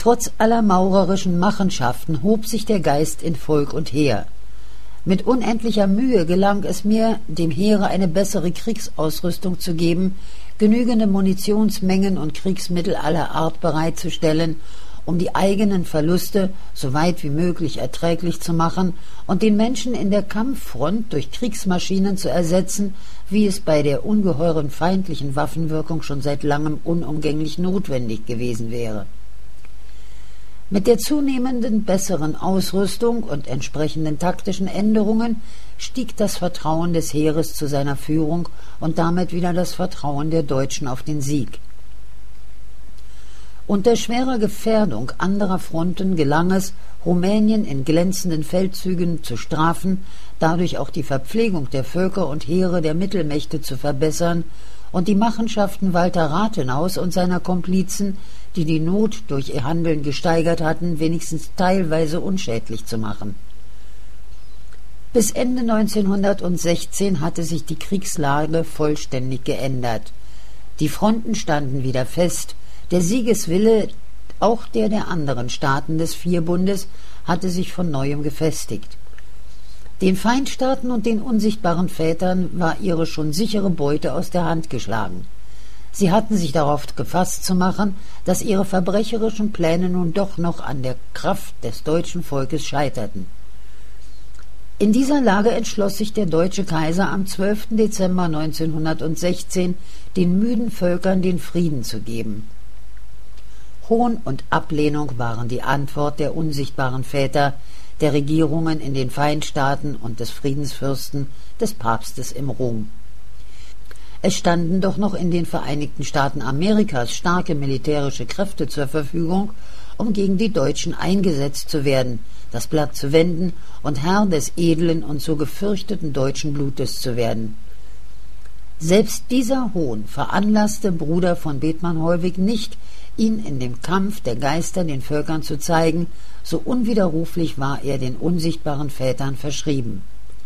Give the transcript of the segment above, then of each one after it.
Trotz aller maurerischen Machenschaften hob sich der Geist in Volk und Heer. Mit unendlicher Mühe gelang es mir, dem Heere eine bessere Kriegsausrüstung zu geben, genügende Munitionsmengen und Kriegsmittel aller Art bereitzustellen, um die eigenen Verluste so weit wie möglich erträglich zu machen und den Menschen in der Kampffront durch Kriegsmaschinen zu ersetzen, wie es bei der ungeheuren feindlichen Waffenwirkung schon seit langem unumgänglich notwendig gewesen wäre. Mit der zunehmenden besseren Ausrüstung und entsprechenden taktischen Änderungen stieg das Vertrauen des Heeres zu seiner Führung und damit wieder das Vertrauen der Deutschen auf den Sieg. Unter schwerer Gefährdung anderer Fronten gelang es, Rumänien in glänzenden Feldzügen zu strafen, dadurch auch die Verpflegung der Völker und Heere der Mittelmächte zu verbessern und die Machenschaften Walter Rathenaus und seiner Komplizen, die die Not durch ihr Handeln gesteigert hatten, wenigstens teilweise unschädlich zu machen. Bis Ende 1916 hatte sich die Kriegslage vollständig geändert. Die Fronten standen wieder fest, der Siegeswille, auch der anderen Staaten des Vierbundes, hatte sich von neuem gefestigt. Den Feindstaaten und den unsichtbaren Vätern war ihre schon sichere Beute aus der Hand geschlagen. Sie hatten sich darauf gefasst zu machen, dass ihre verbrecherischen Pläne nun doch noch an der Kraft des deutschen Volkes scheiterten. In dieser Lage entschloss sich der deutsche Kaiser am 12. Dezember 1916, den müden Völkern den Frieden zu geben. Hohn und Ablehnung waren die Antwort der unsichtbaren Väter, der Regierungen in den Feindstaaten und des Friedensfürsten, des Papstes in Rom. Es standen doch noch in den Vereinigten Staaten Amerikas starke militärische Kräfte zur Verfügung, um gegen die Deutschen eingesetzt zu werden, das Blatt zu wenden und Herr des edlen und so gefürchteten deutschen Blutes zu werden. Selbst dieser Hohn veranlasste Bruder von Bethmann-Hollweg nicht, ihn in dem Kampf der Geister den Völkern zu zeigen, so unwiderruflich war er den unsichtbaren Vätern verschrieben.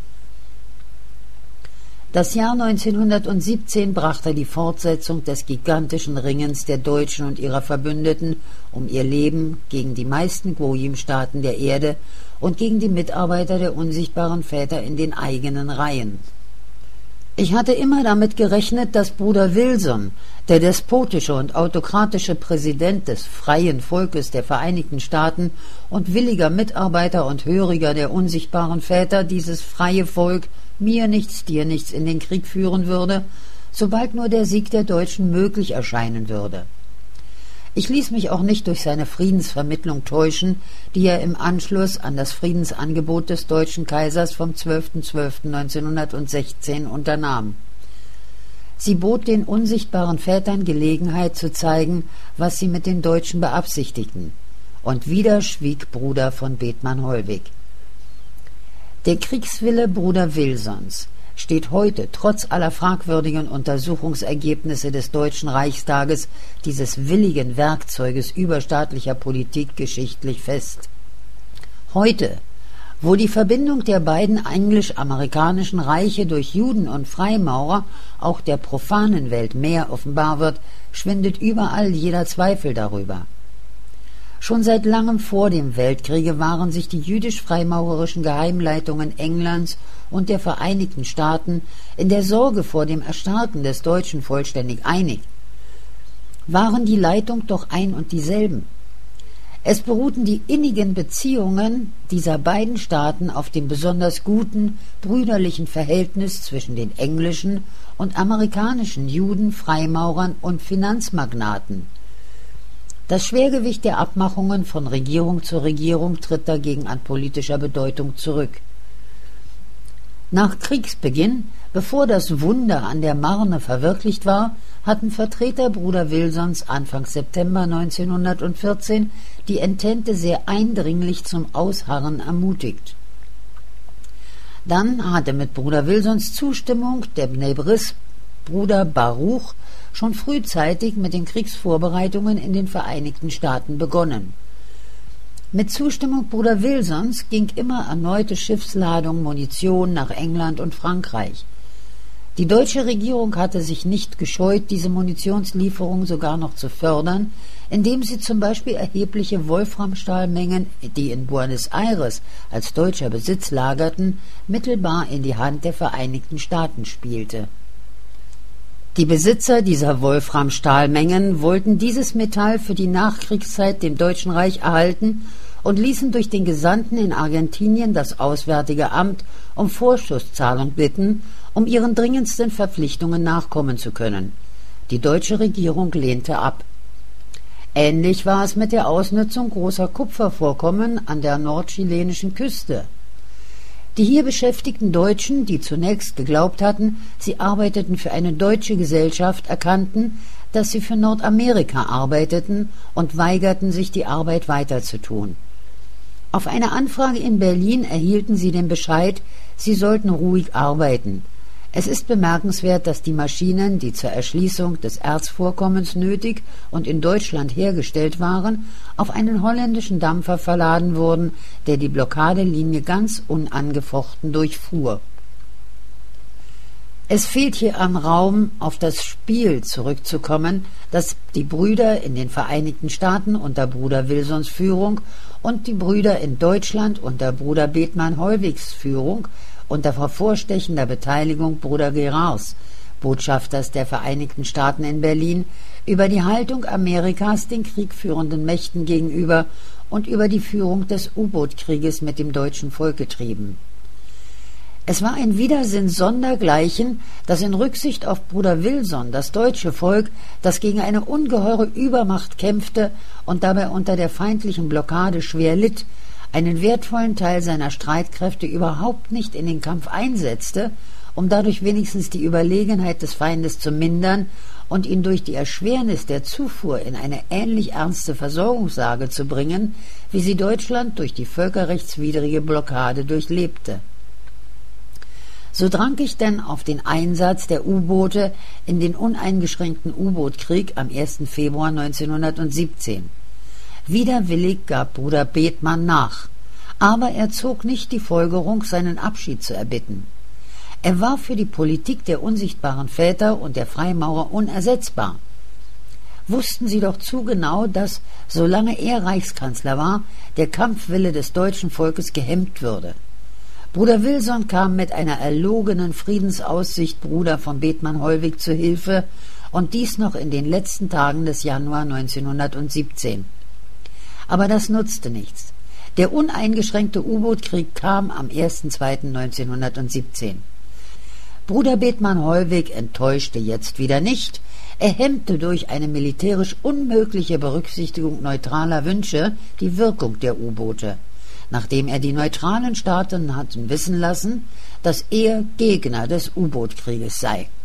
Das Jahr 1917 brachte die Fortsetzung des gigantischen Ringens der Deutschen und ihrer Verbündeten um ihr Leben gegen die meisten Gojim-Staaten der Erde und gegen die Mitarbeiter der unsichtbaren Väter in den eigenen Reihen. Ich hatte immer damit gerechnet, dass Bruder Wilson, der despotische und autokratische Präsident des freien Volkes der Vereinigten Staaten und williger Mitarbeiter und Höriger der unsichtbaren Väter, dieses freie Volk mir nichts, dir nichts in den Krieg führen würde, sobald nur der Sieg der Deutschen möglich erscheinen würde. Ich ließ mich auch nicht durch seine Friedensvermittlung täuschen, die er im Anschluss an das Friedensangebot des deutschen Kaisers vom 12.12.1916 unternahm. Sie bot den unsichtbaren Vätern Gelegenheit zu zeigen, was sie mit den Deutschen beabsichtigten, und wieder schwieg Bruder von Bethmann-Hollweg. Der Kriegswille Bruder Wilsons steht heute trotz aller fragwürdigen Untersuchungsergebnisse des Deutschen Reichstages, dieses willigen Werkzeuges überstaatlicher Politik, geschichtlich fest. Heute, wo die Verbindung der beiden englisch-amerikanischen Reiche durch Juden und Freimaurer auch der profanen Welt mehr offenbar wird, schwindet überall jeder Zweifel darüber. Schon seit langem vor dem Weltkriege waren sich die jüdisch-freimaurerischen Geheimleitungen Englands und der Vereinigten Staaten in der Sorge vor dem Erstarken des Deutschen vollständig einig. Waren die Leitung doch ein und dieselben. Es beruhten die innigen Beziehungen dieser beiden Staaten auf dem besonders guten, brüderlichen Verhältnis zwischen den englischen und amerikanischen Juden, Freimaurern und Finanzmagnaten. Das Schwergewicht der Abmachungen von Regierung zu Regierung tritt dagegen an politischer Bedeutung zurück. Nach Kriegsbeginn, bevor das Wunder an der Marne verwirklicht war, hatten Vertreter Bruder Wilsons Anfang September 1914 die Entente sehr eindringlich zum Ausharren ermutigt. Dann hatte mit Bruder Wilsons Zustimmung der Bnei Bris Bruder Baruch schon frühzeitig mit den Kriegsvorbereitungen in den Vereinigten Staaten begonnen. Mit Zustimmung Bruder Wilsons ging immer erneute Schiffsladung Munition nach England und Frankreich. Die deutsche Regierung hatte sich nicht gescheut, diese Munitionslieferung sogar noch zu fördern, indem sie zum Beispiel erhebliche Wolframstahlmengen, die in Buenos Aires als deutscher Besitz lagerten, mittelbar in die Hand der Vereinigten Staaten spielte. Die Besitzer dieser Wolframstahlmengen wollten dieses Metall für die Nachkriegszeit dem Deutschen Reich erhalten und ließen durch den Gesandten in Argentinien das Auswärtige Amt um Vorschusszahlung bitten, um ihren dringendsten Verpflichtungen nachkommen zu können. Die deutsche Regierung lehnte ab. Ähnlich war es mit der Ausnutzung großer Kupfervorkommen an der nordchilenischen Küste. Die hier beschäftigten Deutschen, die zunächst geglaubt hatten, sie arbeiteten für eine deutsche Gesellschaft, erkannten, dass sie für Nordamerika arbeiteten und weigerten sich, die Arbeit weiterzutun. Auf eine Anfrage in Berlin erhielten sie den Bescheid, sie sollten ruhig arbeiten. Es ist bemerkenswert, dass die Maschinen, die zur Erschließung des Erzvorkommens nötig und in Deutschland hergestellt waren, auf einen holländischen Dampfer verladen wurden, der die Blockadelinie ganz unangefochten durchfuhr. Es fehlt hier an Raum, auf das Spiel zurückzukommen, das die Brüder in den Vereinigten Staaten unter Bruder Wilsons Führung und die Brüder in Deutschland unter Bruder Bethmann-Hollwegs Führung unter hervorstechender Beteiligung Bruder Gerards, Botschafters der Vereinigten Staaten in Berlin, über die Haltung Amerikas den kriegführenden Mächten gegenüber und über die Führung des U-Boot-Krieges mit dem deutschen Volk getrieben. Es war ein Widersinn sondergleichen, dass in Rücksicht auf Bruder Wilson das deutsche Volk, das gegen eine ungeheure Übermacht kämpfte und dabei unter der feindlichen Blockade schwer litt, einen wertvollen Teil seiner Streitkräfte überhaupt nicht in den Kampf einsetzte, um dadurch wenigstens die Überlegenheit des Feindes zu mindern und ihn durch die Erschwernis der Zufuhr in eine ähnlich ernste Versorgungslage zu bringen, wie sie Deutschland durch die völkerrechtswidrige Blockade durchlebte. So drang ich denn auf den Einsatz der U-Boote in den uneingeschränkten U-Boot-Krieg am 1. Februar 1917. Widerwillig gab Bruder Bethmann nach, aber er zog nicht die Folgerung, seinen Abschied zu erbitten. Er war für die Politik der unsichtbaren Väter und der Freimaurer unersetzbar. Wussten sie doch zu genau, dass, solange er Reichskanzler war, der Kampfwille des deutschen Volkes gehemmt würde. Bruder Wilson kam mit einer erlogenen Friedensaussicht Bruder von Bethmann-Hollweg zu Hilfe, und dies noch in den letzten Tagen des Januar 1917. Aber das nutzte nichts. Der uneingeschränkte U-Boot-Krieg kam am 1.2.1917. Bruder Bethmann-Hollweg enttäuschte jetzt wieder nicht. Er hemmte durch eine militärisch unmögliche Berücksichtigung neutraler Wünsche die Wirkung der U-Boote, nachdem er die neutralen Staaten hatten wissen lassen, dass er Gegner des U-Boot-Krieges sei.